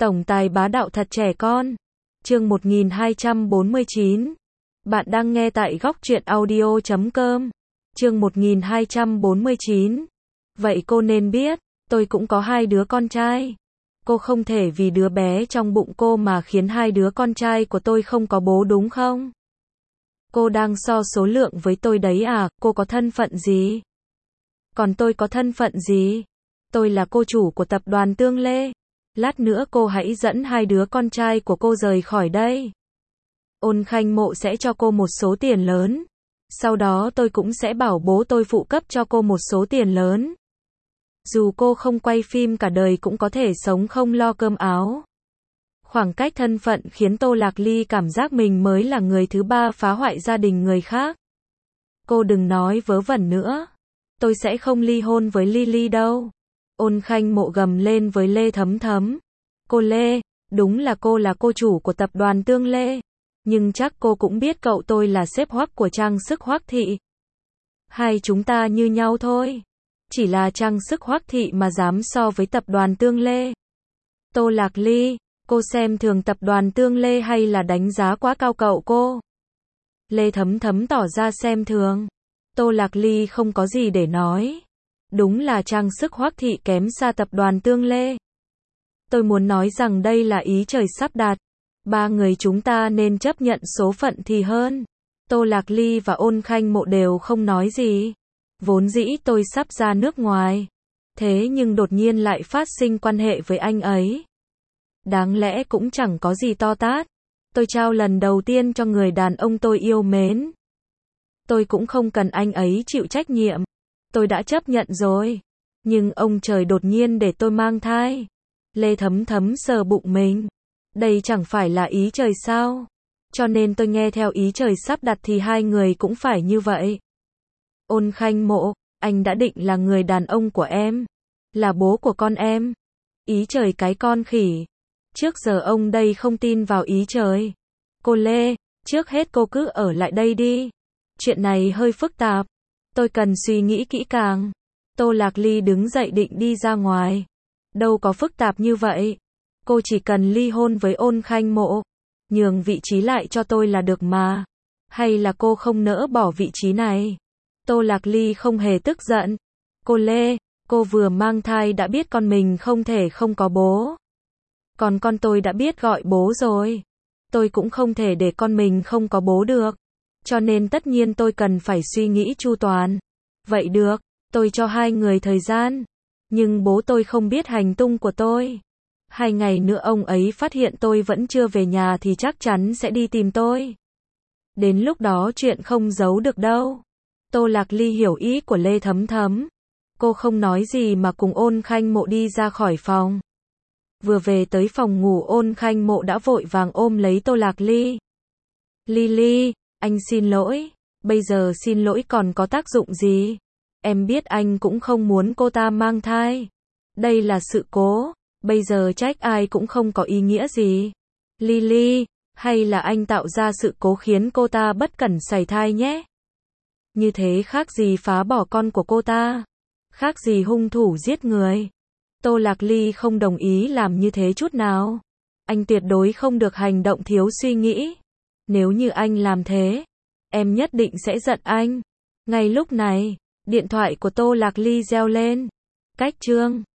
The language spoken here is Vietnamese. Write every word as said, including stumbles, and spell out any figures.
Tổng tài bá đạo thật trẻ con. Chương một nghìn hai trăm bốn mươi chín. Bạn đang nghe tại góc truyện audio chấm com. Chương một nghìn hai trăm bốn mươi chín. Vậy cô nên biết, tôi cũng có hai đứa con trai. Cô không thể vì đứa bé trong bụng cô mà khiến hai đứa con trai của tôi không có bố đúng không? Cô đang so số lượng với tôi đấy à, cô có thân phận gì? Còn tôi có thân phận gì? Tôi là cô chủ của tập đoàn Tương Lê. Lát nữa cô hãy dẫn hai đứa con trai của cô rời khỏi đây. Ôn Khanh Mộ sẽ cho cô một số tiền lớn. Sau đó tôi cũng sẽ bảo bố tôi phụ cấp cho cô một số tiền lớn. Dù cô không quay phim cả đời cũng có thể sống không lo cơm áo. Khoảng cách thân phận khiến Tô Lạc Ly cảm giác mình mới là người thứ ba phá hoại gia đình người khác. Cô đừng nói vớ vẩn nữa. Tôi sẽ không ly hôn với Lily đâu. Ôn Khanh Mộ gầm lên với Lê Thấm Thấm. Cô Lê, đúng là cô là cô chủ của tập đoàn Tương Lê. Nhưng chắc cô cũng biết cậu tôi là sếp Hoắc của trang sức Hoắc Thị. Hai chúng ta như nhau thôi. Chỉ là trang sức Hoắc Thị mà dám so với tập đoàn Tương Lê. Tô Lạc Ly, cô xem thường tập đoàn Tương Lê hay là đánh giá quá cao cậu cô? Lê Thấm Thấm tỏ ra xem thường. Tô Lạc Ly không có gì để nói. Đúng là trang sức Hoắc Thị kém xa tập đoàn Tương Lê. Tôi muốn nói rằng đây là ý trời sắp đặt. Ba người chúng ta nên chấp nhận số phận thì hơn. Tô Lạc Ly và Ôn Khanh Mộ đều không nói gì. Vốn dĩ tôi sắp ra nước ngoài. Thế nhưng đột nhiên lại phát sinh quan hệ với anh ấy. Đáng lẽ cũng chẳng có gì to tát. Tôi trao lần đầu tiên cho người đàn ông tôi yêu mến. Tôi cũng không cần anh ấy chịu trách nhiệm. Tôi đã chấp nhận rồi. Nhưng ông trời đột nhiên để tôi mang thai. Lê Thấm Thấm sờ bụng mình. Đây chẳng phải là ý trời sao? Cho nên tôi nghe theo ý trời sắp đặt thì hai người cũng phải như vậy. Ôn Khanh Mộ, anh đã định là người đàn ông của em. Là bố của con em. Ý trời cái con khỉ. Trước giờ ông đây không tin vào ý trời. Cô Lê, trước hết cô cứ ở lại đây đi. Chuyện này hơi phức tạp. Tôi cần suy nghĩ kỹ càng. Tô Lạc Ly đứng dậy định đi ra ngoài. Đâu có phức tạp như vậy. Cô chỉ cần ly hôn với Ôn Khanh Mộ. Nhường vị trí lại cho tôi là được mà. Hay là cô không nỡ bỏ vị trí này? Tô Lạc Ly không hề tức giận. Cô Lê, cô vừa mang thai đã biết con mình không thể không có bố. Còn con tôi đã biết gọi bố rồi. Tôi cũng không thể để con mình không có bố được. Cho nên tất nhiên tôi cần phải suy nghĩ chu toàn. Vậy được, tôi cho hai người thời gian. Nhưng bố tôi không biết hành tung của tôi. Hai ngày nữa ông ấy phát hiện tôi vẫn chưa về nhà thì chắc chắn sẽ đi tìm tôi. Đến lúc đó chuyện không giấu được đâu. Tô Lạc Ly hiểu ý của Lê Thấm Thấm. Cô không nói gì mà cùng Ôn Khanh Mộ đi ra khỏi phòng. Vừa về tới phòng ngủ Ôn Khanh Mộ đã vội vàng ôm lấy Tô Lạc Ly. Lily, anh xin lỗi. Bây giờ xin lỗi còn có tác dụng gì? Em biết anh cũng không muốn cô ta mang thai. Đây là sự cố. Bây giờ trách ai cũng không có ý nghĩa gì. Lily, hay là anh tạo ra sự cố khiến cô ta bất cẩn sảy thai nhé? Như thế khác gì phá bỏ con của cô ta? Khác gì hung thủ giết người? Tô Lạc Ly không đồng ý làm như thế chút nào. Anh tuyệt đối không được hành động thiếu suy nghĩ. Nếu như anh làm thế, em nhất định sẽ giận anh. Ngay lúc này, điện thoại của Tô Lạc Ly reo lên. Cách chương